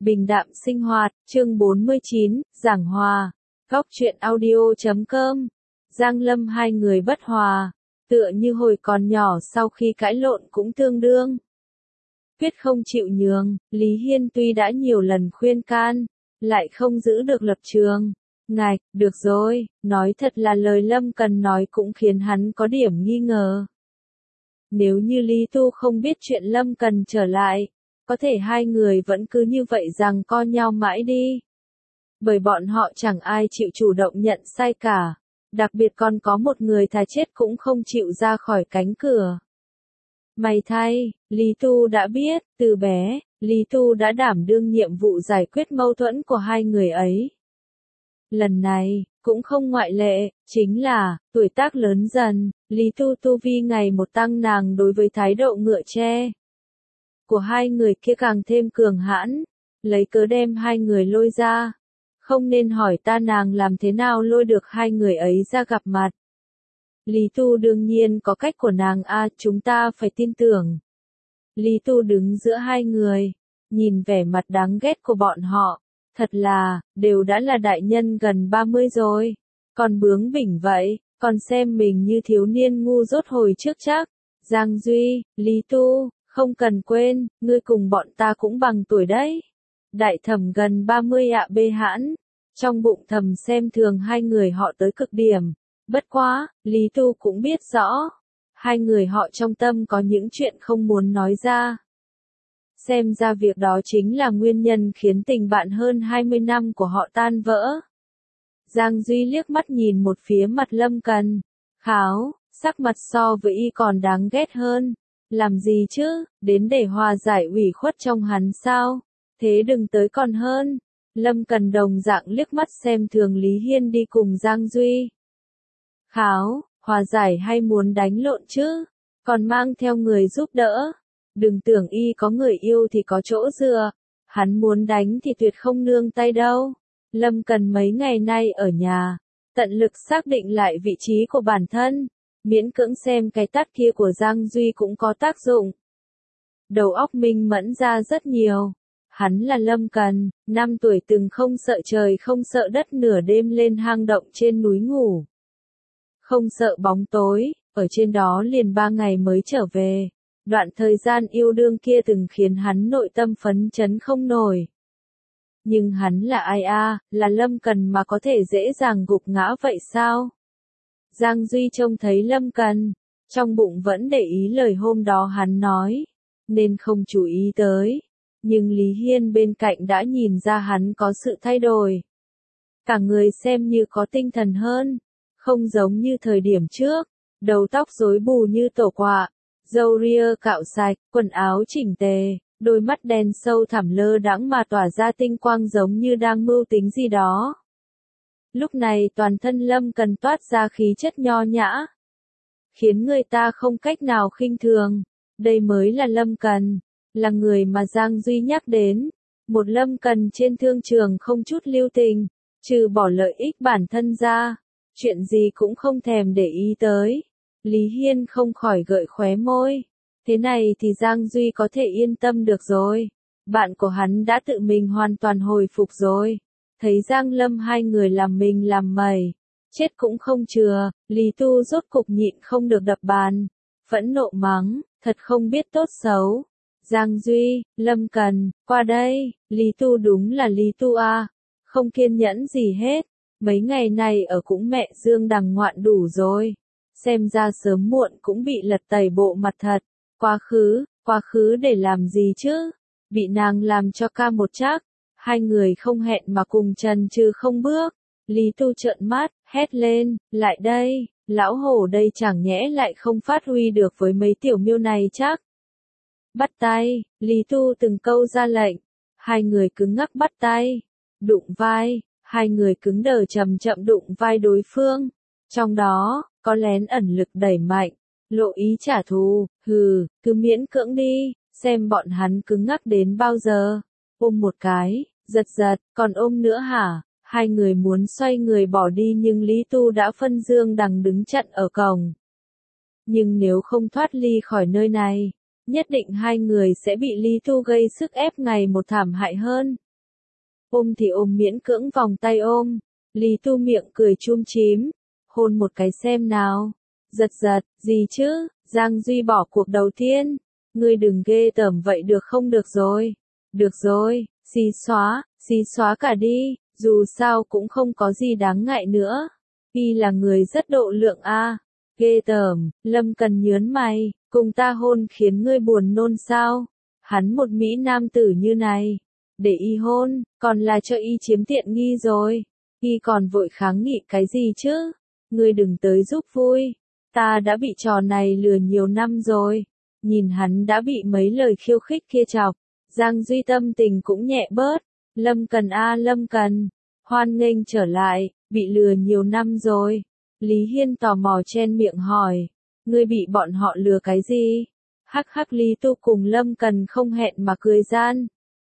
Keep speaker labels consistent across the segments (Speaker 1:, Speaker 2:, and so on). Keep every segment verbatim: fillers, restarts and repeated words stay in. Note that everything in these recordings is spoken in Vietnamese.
Speaker 1: Bình đạm sinh hoạt, chương bốn mươi chín, giảng hòa. Góc truyện audio chấm com. Giang Lâm hai người bất hòa, tựa như hồi còn nhỏ sau khi cãi lộn cũng tương đương. Quyết không chịu nhường, Lý Hiên tuy đã nhiều lần khuyên can, lại không giữ được lập trường. Ngạch, được rồi, nói thật là lời Lâm Cần nói cũng khiến hắn có điểm nghi ngờ. Nếu như Lý Tu không biết chuyện Lâm Cần trở lại, có thể hai người vẫn cứ như vậy rằng co nhau mãi đi. Bởi bọn họ chẳng ai chịu chủ động nhận sai cả, đặc biệt còn có một người thà chết cũng không chịu ra khỏi cánh cửa. May thay, Lý Tu đã biết, từ bé, Lý Tu đã đảm đương nhiệm vụ giải quyết mâu thuẫn của hai người ấy. Lần này, cũng không ngoại lệ, chính là, tuổi tác lớn dần, Lý Tu tu vi ngày một tăng nàng đối với thái độ ngựa tre của hai người kia càng thêm cường hãn, lấy cớ đem hai người lôi ra. Không nên hỏi ta nàng làm thế nào lôi được hai người ấy ra gặp mặt. Lý Tu đương nhiên có cách của nàng a, chúng ta phải tin tưởng. Lý Tu đứng giữa hai người, nhìn vẻ mặt đáng ghét của bọn họ, thật là, đều đã là đại nhân gần ba mươi rồi, còn bướng bỉnh vậy, còn xem mình như thiếu niên ngu dốt hồi trước chắc. Giang Duy, Lý Tu, không cần quên, ngươi cùng bọn ta cũng bằng tuổi đấy. Đại thẩm gần ba mươi ạ bê hãn, trong bụng thầm xem thường hai người họ tới cực điểm. Bất quá, Lý Tu cũng biết rõ, hai người họ trong tâm có những chuyện không muốn nói ra. Xem ra việc đó chính là nguyên nhân khiến tình bạn hơn hai mươi năm của họ tan vỡ. Giang Duy liếc mắt nhìn một phía mặt Lâm Cần, kháo, sắc mặt so với y còn đáng ghét hơn. Làm gì chứ, đến để hòa giải ủy khuất trong hắn sao? Thế đừng tới còn hơn. Lâm Cần đồng dạng liếc mắt xem thường Lý Hiên đi cùng Giang Duy. Kháo, hòa giải hay muốn đánh lộn chứ? Còn mang theo người giúp đỡ. Đừng tưởng y có người yêu thì có chỗ dựa. Hắn muốn đánh thì tuyệt không nương tay đâu. Lâm Cần mấy ngày nay ở nhà, tận lực xác định lại vị trí của bản thân. Miễn cưỡng xem cái tát kia của Giang Duy cũng có tác dụng. Đầu óc minh mẫn ra rất nhiều. Hắn là Lâm Cần, năm tuổi từng không sợ trời không sợ đất nửa đêm lên hang động trên núi ngủ. Không sợ bóng tối, ở trên đó liền ba ngày mới trở về. Đoạn thời gian yêu đương kia từng khiến hắn nội tâm phấn chấn không nổi. Nhưng hắn là ai a, là Lâm Cần mà có thể dễ dàng gục ngã vậy sao? Giang Duy trông thấy Lâm Cần, trong bụng vẫn để ý lời hôm đó hắn nói, nên không chú ý tới. Nhưng Lý Hiên bên cạnh đã nhìn ra hắn có sự thay đổi. Cả người xem như có tinh thần hơn, không giống như thời điểm trước, đầu tóc rối bù như tổ quạ, râu ria cạo sạch, quần áo chỉnh tề, đôi mắt đen sâu thẳm lơ đãng mà tỏa ra tinh quang giống như đang mưu tính gì đó. Lúc này toàn thân Lâm Cần toát ra khí chất nho nhã, khiến người ta không cách nào khinh thường. Đây mới là Lâm Cần, là người mà Giang Duy nhắc đến. Một Lâm Cần trên thương trường không chút lưu tình, trừ bỏ lợi ích bản thân ra, chuyện gì cũng không thèm để ý tới. Lý Hiên không khỏi gợi khóe môi. Thế này thì Giang Duy có thể yên tâm được rồi. Bạn của hắn đã tự mình hoàn toàn hồi phục rồi. Thấy Giang Lâm hai người làm mình làm mày, chết cũng không chừa, Lý Tu rốt cục nhịn không được đập bàn, phẫn nộ mắng, thật không biết tốt xấu. Giang Duy, Lâm Cần, qua đây. Lý Tu đúng là Lý Tu a, không kiên nhẫn gì hết. Mấy ngày này ở cũng mẹ Dương đằng ngoạn đủ rồi. Xem ra sớm muộn cũng bị lật tẩy bộ mặt thật. Quá khứ, quá khứ để làm gì chứ? Bị nàng làm cho ca một chắc. Hai người không hẹn mà cùng chần chừ không bước. Lý Tu trợn mắt, hét lên, lại đây, lão hổ đây chẳng nhẽ lại không phát huy được với mấy tiểu miêu này chắc. Bắt tay, Lý Tu từng câu ra lệnh. Hai người cứng ngắc bắt tay. Đụng vai, hai người cứng đờ chậm chậm đụng vai đối phương. Trong đó, có lén ẩn lực đẩy mạnh, lộ ý trả thù, hừ, cứ miễn cưỡng đi, xem bọn hắn cứng ngắc đến bao giờ. Ôm một cái, giật giật, còn ôm nữa hả? Hai người muốn xoay người bỏ đi nhưng Lý Tu đã phân Dương đằng đứng chặn ở cổng. Nhưng nếu không thoát ly khỏi nơi này, nhất định hai người sẽ bị Lý Tu gây sức ép ngày một thảm hại hơn. Ôm thì ôm miễn cưỡng vòng tay ôm. Lý Tu miệng cười chum chím. Hôn một cái xem nào. Giật giật, gì chứ, Giang Duy bỏ cuộc đầu tiên. Ngươi đừng ghê tởm vậy được không? Được rồi. Được rồi, xí xóa, xí xóa cả đi, dù sao cũng không có gì đáng ngại nữa. Y là người rất độ lượng a. À. Ghê tởm, Lâm Cần nhớn mày, cùng ta hôn khiến ngươi buồn nôn sao? Hắn một mỹ nam tử như này, để y hôn, còn là cho y chiếm tiện nghi rồi. Y còn vội kháng nghị cái gì chứ? Ngươi đừng tới giúp vui. Ta đã bị trò này lừa nhiều năm rồi. Nhìn hắn đã bị mấy lời khiêu khích kia chọc. Giang Duy tâm tình cũng nhẹ bớt. Lâm Cần a à, Lâm Cần. Hoan nghênh trở lại, bị lừa nhiều năm rồi. Lý Hiên tò mò chen miệng hỏi. Ngươi bị bọn họ lừa cái gì? Hắc hắc Lý Tu cùng Lâm Cần không hẹn mà cười gian.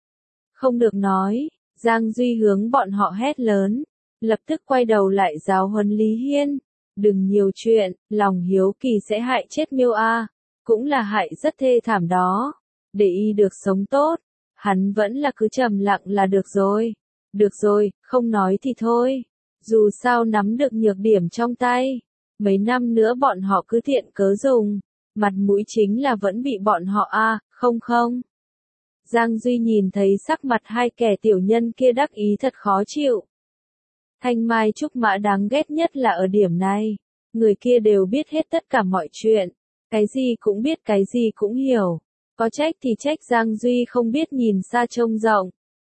Speaker 1: Không được nói. Giang Duy hướng bọn họ hét lớn. Lập tức quay đầu lại giáo huấn Lý Hiên. Đừng nhiều chuyện, lòng hiếu kỳ sẽ hại chết Miêu A. Cũng là hại rất thê thảm đó. Để y được sống tốt. Hắn vẫn là cứ trầm lặng là được rồi. Được rồi, không nói thì thôi. Dù sao nắm được nhược điểm trong tay. Mấy năm nữa bọn họ cứ tiện cớ dùng. Mặt mũi chính là vẫn bị bọn họ a à, không không. Giang Duy nhìn thấy sắc mặt hai kẻ tiểu nhân kia đắc ý thật khó chịu. Thanh Mai Trúc Mã đáng ghét nhất là ở điểm này. Người kia đều biết hết tất cả mọi chuyện. Cái gì cũng biết, cái gì cũng hiểu. Có trách thì trách Giang Duy không biết nhìn xa trông rộng.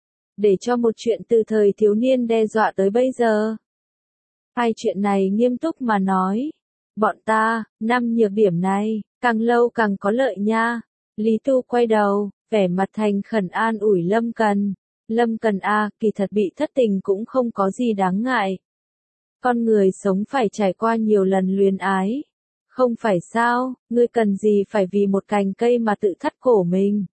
Speaker 1: Để cho một chuyện từ thời thiếu niên đe dọa tới bây giờ. Hai chuyện này nghiêm túc mà nói. Bọn ta, năm nhược điểm này, càng lâu càng có lợi nha. Lý Tu quay đầu, vẻ mặt thành khẩn an ủi Lâm Cần. Lâm Cần a, à, kỳ thật bị thất tình cũng không có gì đáng ngại. Con người sống phải trải qua nhiều lần luyến ái. Không phải sao, ngươi cần gì phải vì một cành cây mà tự thắt cổ mình.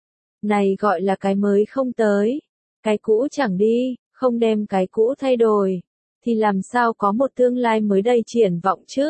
Speaker 1: Này gọi là cái mới không tới. Cái cũ chẳng đi, không đem cái cũ thay đổi. Thì làm sao có một tương lai mới đầy triển vọng chứ?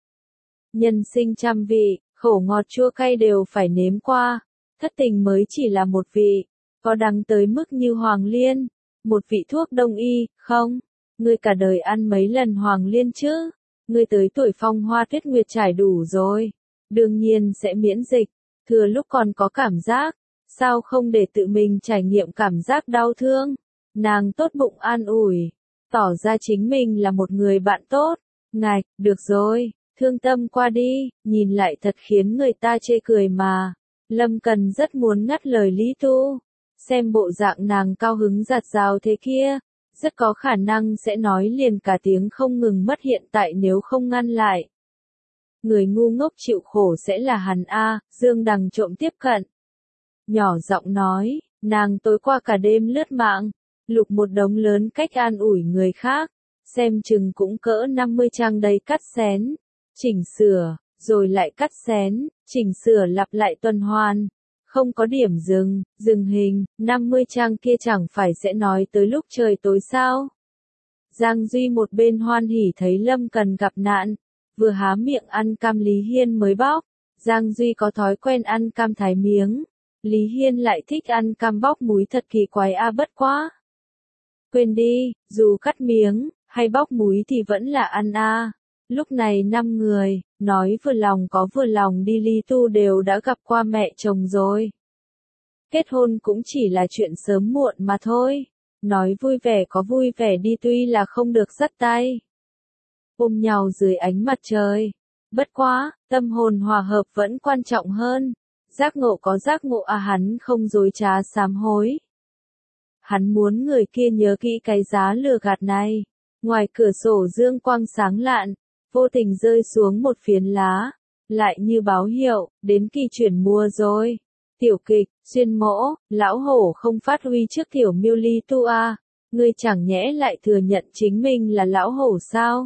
Speaker 1: Nhân sinh trăm vị, khổ ngọt chua cay đều phải nếm qua. Thất tình mới chỉ là một vị. Có đắng tới mức như Hoàng Liên. Một vị thuốc đông y, không? Ngươi cả đời ăn mấy lần Hoàng Liên chứ? Ngươi tới tuổi phong hoa tuyết nguyệt trải đủ rồi. Đương nhiên sẽ miễn dịch. Thừa lúc còn có cảm giác. Sao không để tự mình trải nghiệm cảm giác đau thương? Nàng tốt bụng an ủi. Tỏ ra chính mình là một người bạn tốt. Ngạch, được rồi. Thương tâm qua đi. Nhìn lại thật khiến người ta chê cười mà. Lâm Cần rất muốn ngắt lời Lý Tu. Xem bộ dạng nàng cao hứng giặt rào thế kia. Rất có khả năng sẽ nói liền cả tiếng không ngừng mất hiện tại nếu không ngăn lại. Người ngu ngốc chịu khổ sẽ là hắn A, Dương Đằng trộm tiếp cận. Nhỏ giọng nói, nàng tối qua cả đêm lướt mạng, lục một đống lớn cách an ủi người khác, xem chừng cũng cỡ năm mươi trang đầy cắt xén, chỉnh sửa, rồi lại cắt xén, chỉnh sửa lặp lại tuần hoàn. Không có điểm dừng, dừng hình, năm mươi trang kia chẳng phải sẽ nói tới lúc trời tối sao? Giang Duy một bên hoan hỉ thấy Lâm Cần gặp nạn, vừa há miệng ăn cam Lý Hiên mới bóc. Giang Duy có thói quen ăn cam thái miếng. Lý Hiên lại thích ăn cam bóc múi thật kỳ quái a à, bất quá. Quên đi, dù cắt miếng, hay bóc múi thì vẫn là ăn a à. Lúc này năm người, nói vừa lòng có vừa lòng đi Lý Tu đều đã gặp qua mẹ chồng rồi. Kết hôn cũng chỉ là chuyện sớm muộn mà thôi. Nói vui vẻ có vui vẻ đi tuy là không được dắt tay. Ôm nhau dưới ánh mặt trời. Bất quá, tâm hồn hòa hợp vẫn quan trọng hơn. Giác ngộ có giác ngộ à hắn không dối trá sám hối. Hắn muốn người kia nhớ kỹ cái giá lừa gạt này. Ngoài cửa sổ dương quang sáng lạn, vô tình rơi xuống một phiến lá. Lại như báo hiệu, đến kỳ chuyển mùa rồi. Tiểu kịch, xuyên mỗ, lão hổ không phát huy trước tiểu miêu Lý Tu a. Ngươi chẳng nhẽ lại thừa nhận chính mình là lão hổ sao?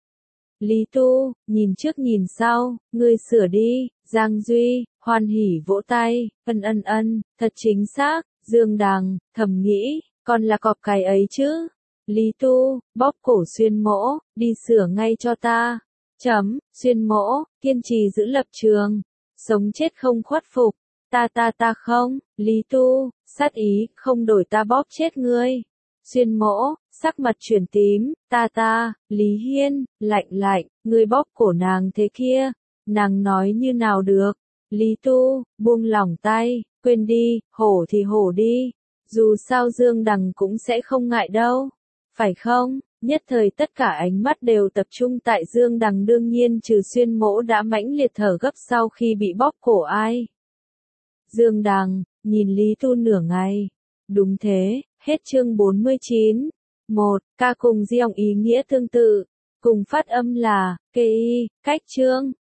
Speaker 1: Lý Tu, nhìn trước nhìn sau, ngươi sửa đi. Giang Duy, hoan hỉ vỗ tay, ân ân ân, thật chính xác. Dương Đằng, thầm nghĩ, còn là cọp cái ấy chứ. Lý Tu, bóp cổ xuyên mỗ, đi sửa ngay cho ta. Chấm, xuyên mỗ, kiên trì giữ lập trường. Sống chết không khuất phục. Ta ta ta không, Lý Tu, sát ý, không đổi ta bóp chết ngươi. Xuyên Mỗ, sắc mặt chuyển tím, ta ta, Lý Hiên, lạnh lạnh, ngươi bóp cổ nàng thế kia, nàng nói như nào được. Lý Tu, buông lỏng tay, quên đi, hổ thì hổ đi, dù sao Dương Đằng cũng sẽ không ngại đâu, phải không? Nhất thời tất cả ánh mắt đều tập trung tại Dương Đằng, đương nhiên trừ Xuyên Mỗ đã mãnh liệt thở gấp sau khi bị bóp cổ ai. Dương Đằng, nhìn Lý Tu nửa ngày. Đúng thế, hết chương bốn mươi chín. một. Ca cùng giọng ý nghĩa tương tự, cùng phát âm là, kê y, cách chương.